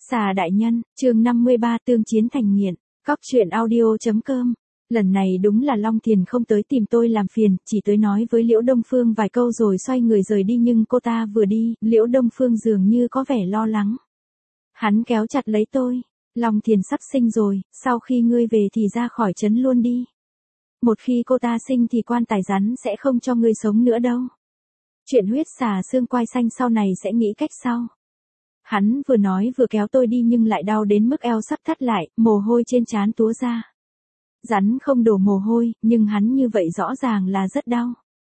Xà đại nhân, chương 53 tương chiến thành nghiện, cóc truyện audio.com. Lần này đúng là Long Thiền không tới tìm tôi làm phiền, chỉ tới nói với Liễu Đông Phương vài câu rồi xoay người rời đi, nhưng cô ta vừa đi, Liễu Đông Phương dường như có vẻ lo lắng. Hắn kéo chặt lấy tôi. Long Thiền sắp sinh rồi, sau khi ngươi về thì ra khỏi trấn luôn đi. Một khi cô ta sinh thì quan tài rắn sẽ không cho ngươi sống nữa đâu. Chuyện huyết xà xương quai xanh sau này sẽ nghĩ cách sau. Hắn vừa nói vừa kéo tôi đi nhưng lại đau đến mức eo sắp thắt lại, mồ hôi trên trán túa ra. Rắn không đổ mồ hôi, nhưng hắn như vậy rõ ràng là rất đau.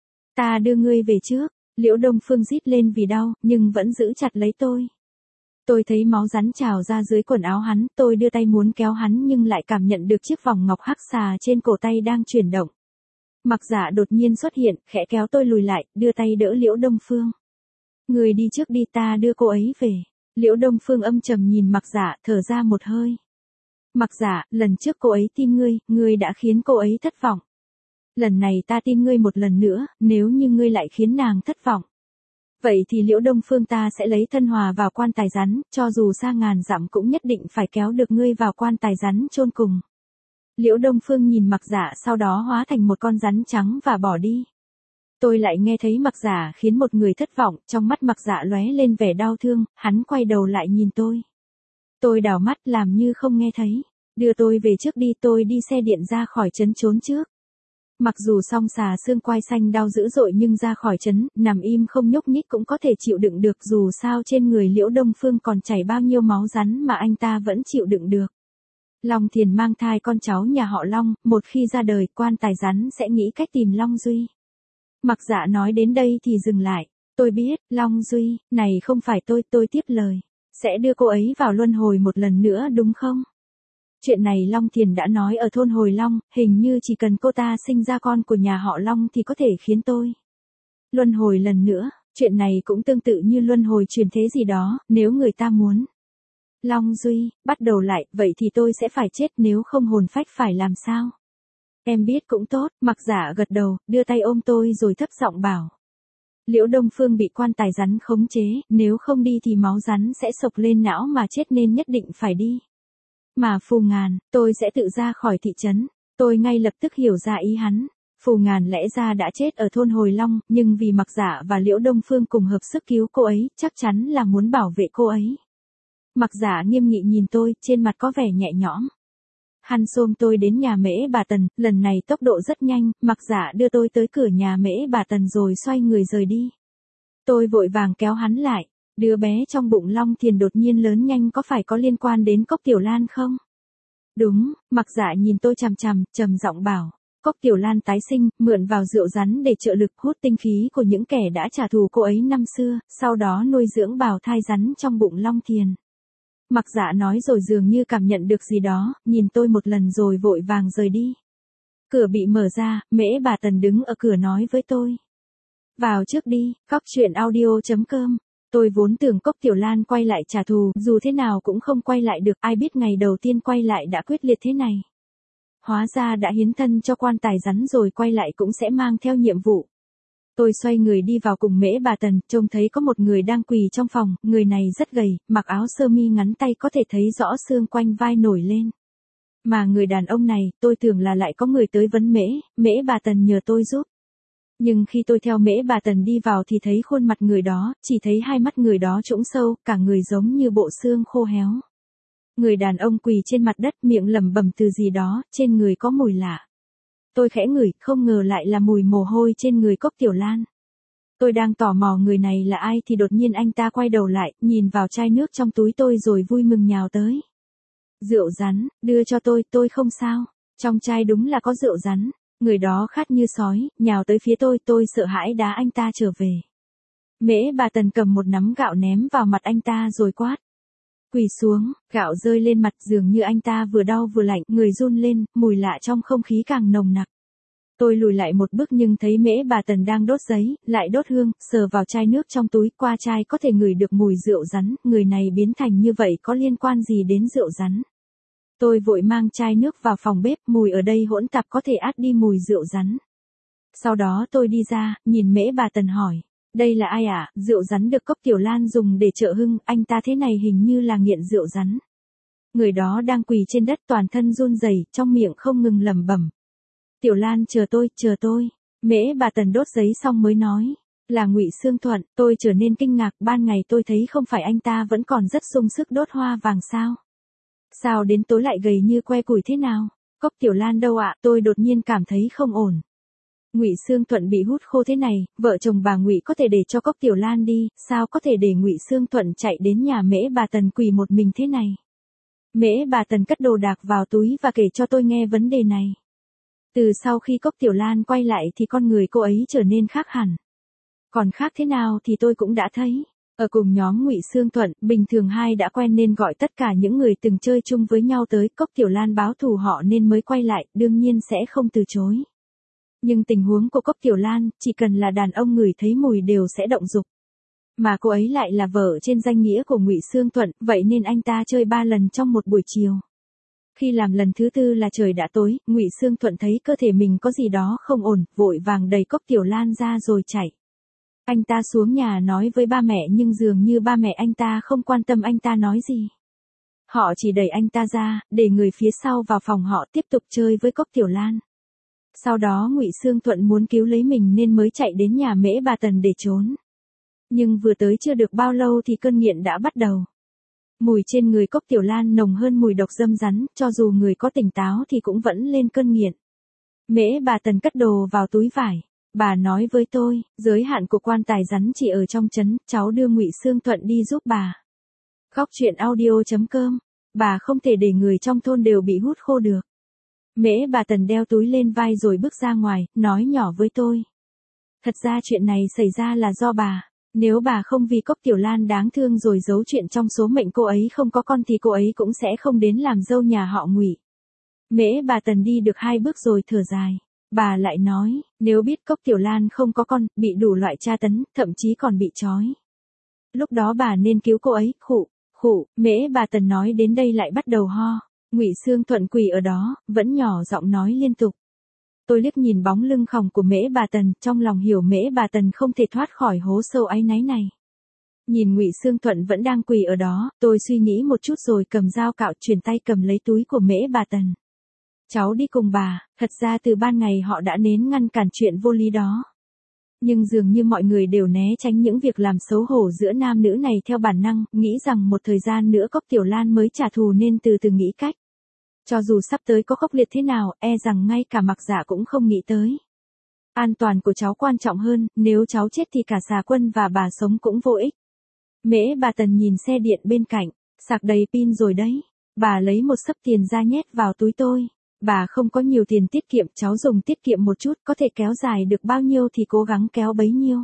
Ta đưa ngươi về trước, Liễu Đông Phương rít lên vì đau, nhưng vẫn giữ chặt lấy tôi. Tôi thấy máu rắn trào ra dưới quần áo hắn, tôi đưa tay muốn kéo hắn nhưng lại cảm nhận được chiếc vòng ngọc hắc xà trên cổ tay đang chuyển động. Mặc Dạ đột nhiên xuất hiện, khẽ kéo tôi lùi lại, đưa tay đỡ Liễu Đông Phương. Người đi trước đi, ta đưa cô ấy về. Liễu Đông Phương âm trầm nhìn Mặc Dạ, thở ra một hơi. Mặc Dạ, lần trước cô ấy tin ngươi đã khiến cô ấy thất vọng. Lần này ta tin ngươi một lần nữa, nếu như ngươi lại khiến nàng thất vọng. Vậy thì Liễu Đông Phương ta sẽ lấy thân hòa vào quan tài rắn, cho dù xa ngàn dặm cũng nhất định phải kéo được ngươi vào quan tài rắn chôn cùng. Liễu Đông Phương nhìn Mặc Dạ sau đó hóa thành một con rắn trắng và bỏ đi. Tôi lại nghe thấy Mặc Dạ khiến một người thất vọng, trong mắt Mặc Dạ lóe lên vẻ đau thương, hắn quay đầu lại nhìn tôi. Tôi đảo mắt làm như không nghe thấy. Đưa tôi về trước đi, tôi đi xe điện ra khỏi trấn trốn trước. Mặc dù song xà xương quai xanh đau dữ dội nhưng ra khỏi trấn, nằm im không nhúc nhích cũng có thể chịu đựng được, dù sao trên người Liễu Đông Phương còn chảy bao nhiêu máu rắn mà anh ta vẫn chịu đựng được. Long Thiền mang thai con cháu nhà họ Long, một khi ra đời, quan tài rắn sẽ nghĩ cách tìm Long Duy. Mặc Dạ nói đến đây thì dừng lại. Tôi biết, Long Duy, này không phải tôi tiếp lời. Sẽ đưa cô ấy vào luân hồi một lần nữa đúng không? Chuyện này Long Thiền đã nói ở thôn Hồi Long, hình như chỉ cần cô ta sinh ra con của nhà họ Long thì có thể khiến tôi luân hồi lần nữa. Chuyện này cũng tương tự như luân hồi chuyển thế gì đó, nếu người ta muốn. Long Duy, bắt đầu lại, vậy thì tôi sẽ phải chết, nếu không hồn phách phải làm sao? Em biết cũng tốt, Mặc Dạ gật đầu, đưa tay ôm tôi rồi thấp giọng bảo. Liễu Đông Phương bị quan tài rắn khống chế, nếu không đi thì máu rắn sẽ sộc lên não mà chết nên nhất định phải đi. Mà Phù Ngàn, tôi sẽ tự ra khỏi thị trấn. Tôi ngay lập tức hiểu ra ý hắn. Phù Ngàn lẽ ra đã chết ở thôn Hồi Long, nhưng vì Mặc Dạ và Liễu Đông Phương cùng hợp sức cứu cô ấy, chắc chắn là muốn bảo vệ cô ấy. Mặc Dạ nghiêm nghị nhìn tôi, trên mặt có vẻ nhẹ nhõm. Hắn xôm tôi đến nhà Mễ Bà Tần, lần này tốc độ rất nhanh, Mặc Dạ đưa tôi tới cửa nhà Mễ Bà Tần rồi xoay người rời đi. Tôi vội vàng kéo hắn lại. Đứa bé trong bụng Long Thiền đột nhiên lớn nhanh có phải có liên quan đến Cốc Tiểu Lan không? Đúng, Mặc Dạ nhìn tôi chằm chằm, trầm giọng bảo. Cốc Tiểu Lan tái sinh, mượn vào rượu rắn để trợ lực hút tinh khí của những kẻ đã trả thù cô ấy năm xưa, sau đó nuôi dưỡng bào thai rắn trong bụng Long Thiền. Mặc Dạ nói rồi dường như cảm nhận được gì đó, nhìn tôi một lần rồi vội vàng rời đi. Cửa bị mở ra, Mễ Bà Tần đứng ở cửa nói với tôi. Vào trước đi, cóc truyện audio.com. Tôi vốn tưởng Cốc Tiểu Lan quay lại trả thù, dù thế nào cũng không quay lại được, ai biết ngày đầu tiên quay lại đã quyết liệt thế này. Hóa ra đã hiến thân cho quan tài rắn rồi quay lại cũng sẽ mang theo nhiệm vụ. Tôi xoay người đi vào cùng Mễ Bà Tần, trông thấy có một người đang quỳ trong phòng, người này rất gầy, mặc áo sơ mi ngắn tay có thể thấy rõ xương quanh vai nổi lên. Mà người đàn ông này, tôi tưởng là lại có người tới vấn Mễ Bà Tần nhờ tôi giúp. Nhưng khi tôi theo Mễ Bà Tần đi vào thì thấy khuôn mặt người đó, chỉ thấy hai mắt người đó trũng sâu, cả người giống như bộ xương khô héo. Người đàn ông quỳ trên mặt đất miệng lẩm bẩm từ gì đó, trên người có mùi lạ. Tôi khẽ ngửi, không ngờ lại là mùi mồ hôi trên người Cốc Tiểu Lan. Tôi đang tò mò người này là ai thì đột nhiên anh ta quay đầu lại, nhìn vào chai nước trong túi tôi rồi vui mừng nhào tới. Rượu rắn, đưa cho tôi không sao. Trong chai đúng là có rượu rắn. Người đó khát như sói, nhào tới phía tôi sợ hãi đá anh ta trở về. Mễ Bà Tần cầm một nắm gạo ném vào mặt anh ta rồi quát. Quỳ xuống, gạo rơi lên mặt dường như anh ta vừa đau vừa lạnh, người run lên, mùi lạ trong không khí càng nồng nặc. Tôi lùi lại một bước nhưng thấy Mễ Bà Tần đang đốt giấy, lại đốt hương, sờ vào chai nước trong túi, qua chai có thể ngửi được mùi rượu rắn, người này biến thành như vậy có liên quan gì đến rượu rắn. Tôi vội mang chai nước vào phòng bếp, mùi ở đây hỗn tạp có thể át đi mùi rượu rắn. Sau đó tôi đi ra, nhìn Mễ Bà Tần hỏi, Đây là ai ạ? Rượu rắn được Cốc Tiểu Lan dùng để trợ hưng, anh ta thế này hình như là nghiện rượu rắn. Người đó đang quỳ trên đất toàn thân run rẩy, trong miệng không ngừng lẩm bẩm. Tiểu Lan chờ tôi. Mễ bà Tần đốt giấy xong mới nói. Là Ngụy Xương Thuận, tôi trở nên kinh ngạc, ban ngày tôi thấy không phải anh ta vẫn còn rất sung sức đốt hoa vàng sao? Sao đến tối lại gầy như que củi thế nào? Cốc Tiểu Lan đâu ạ? Tôi đột nhiên cảm thấy không ổn. Ngụy Xương Thuận bị hút khô thế này, vợ chồng bà Ngụy có thể để cho Cốc Tiểu Lan đi, sao có thể để Ngụy Xương Thuận chạy đến nhà Mễ bà Tần quỳ một mình thế này? Mễ bà Tần cất đồ đạc vào túi và kể cho tôi nghe vấn đề này. Từ sau khi Cốc Tiểu Lan quay lại thì con người cô ấy trở nên khác hẳn. Còn khác thế nào thì tôi cũng đã thấy. Ở cùng nhóm Ngụy Xương Thuận, bình thường hai đã quen nên gọi tất cả những người từng chơi chung với nhau tới. Cốc Tiểu Lan báo thù họ nên mới quay lại, đương nhiên sẽ không từ chối. Nhưng tình huống của Cốc Tiểu Lan, chỉ cần là đàn ông ngửi thấy mùi đều sẽ động dục. Mà cô ấy lại là vợ trên danh nghĩa của Ngụy Xương Thuận, vậy nên anh ta chơi 3 lần trong một buổi chiều. Khi làm lần thứ tư là trời đã tối, Ngụy Xương Thuận thấy cơ thể mình có gì đó không ổn, vội vàng đẩy Cốc Tiểu Lan ra rồi chạy. Anh ta xuống nhà nói với ba mẹ nhưng dường như ba mẹ anh ta không quan tâm anh ta nói gì. Họ chỉ đẩy anh ta ra, để người phía sau vào phòng họ tiếp tục chơi với Cốc Tiểu Lan. Sau đó Ngụy Xương Thuận muốn cứu lấy mình nên mới chạy đến nhà Mễ bà Tần để trốn. Nhưng vừa tới chưa được bao lâu thì cơn nghiện đã bắt đầu. Mùi trên người Cốc Tiểu Lan nồng hơn mùi độc dâm rắn, cho dù người có tỉnh táo thì cũng vẫn lên cơn nghiện. Mễ bà Tần cất đồ vào túi vải. Bà nói với tôi, giới hạn của quan tài rắn chỉ ở trong trấn, cháu đưa Ngụy Xương Thuận đi giúp bà. Góc truyện audio.com. Bà không thể để người trong thôn đều bị hút khô được. Mễ bà Tần đeo túi lên vai rồi bước ra ngoài, nói nhỏ với tôi. Thật ra chuyện này xảy ra là do bà. Nếu bà không vì Cốc Tiểu Lan đáng thương rồi giấu chuyện trong số mệnh cô ấy không có con thì cô ấy cũng sẽ không đến làm dâu nhà họ Ngụy. Mễ bà Tần đi được 2 bước rồi thở dài. Bà lại nói, nếu biết Cốc Tiểu Lan không có con, bị đủ loại tra tấn, thậm chí còn bị trói. Lúc đó bà nên cứu cô ấy, khụ, Mễ bà Tần nói đến đây lại bắt đầu ho. Ngụy Xương Thuận quỳ ở đó, vẫn nhỏ giọng nói liên tục. Tôi liếc nhìn bóng lưng khòng của Mễ bà Tần, trong lòng hiểu Mễ bà Tần không thể thoát khỏi hố sâu áy náy này. Nhìn Ngụy Xương Thuận vẫn đang quỳ ở đó, tôi suy nghĩ một chút rồi cầm dao cạo chuyển tay cầm lấy túi của Mễ bà Tần. Cháu đi cùng bà, thật ra từ ban ngày họ đã nén ngăn cản chuyện vô lý đó. Nhưng dường như mọi người đều né tránh những việc làm xấu hổ giữa nam nữ này theo bản năng, nghĩ rằng một thời gian nữa Cốc Tiểu Lan mới trả thù nên từ từ nghĩ cách. Cho dù sắp tới có khốc liệt thế nào, e rằng ngay cả Mặc Dạ cũng không nghĩ tới. An toàn của cháu quan trọng hơn, nếu cháu chết thì cả Xà Quân và bà sống cũng vô ích. Mễ bà Tần nhìn xe điện bên cạnh, sạc đầy pin rồi đấy. Bà lấy một xấp tiền ra nhét vào túi tôi. Bà không có nhiều tiền tiết kiệm, cháu dùng tiết kiệm một chút, có thể kéo dài được bao nhiêu thì cố gắng kéo bấy nhiêu.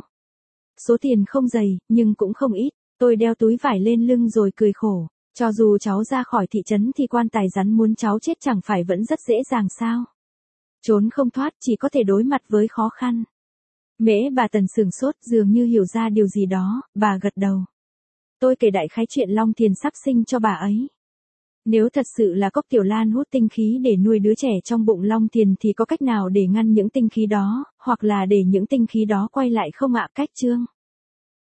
Số tiền không dày, nhưng cũng không ít. Tôi đeo túi vải lên lưng rồi cười khổ. Cho dù cháu ra khỏi thị trấn thì quan tài rắn muốn cháu chết chẳng phải vẫn rất dễ dàng sao? Trốn không thoát, chỉ có thể đối mặt với khó khăn. Mễ bà Tần sửng sốt, dường như hiểu ra điều gì đó, bà gật đầu. Tôi kể đại khái chuyện Long Thiền sắp sinh cho bà ấy. Nếu thật sự là Cốc Tiểu Lan hút tinh khí để nuôi đứa trẻ trong bụng Long Thiền thì có cách nào để ngăn những tinh khí đó, hoặc là để những tinh khí đó quay lại không ạ? Cách chương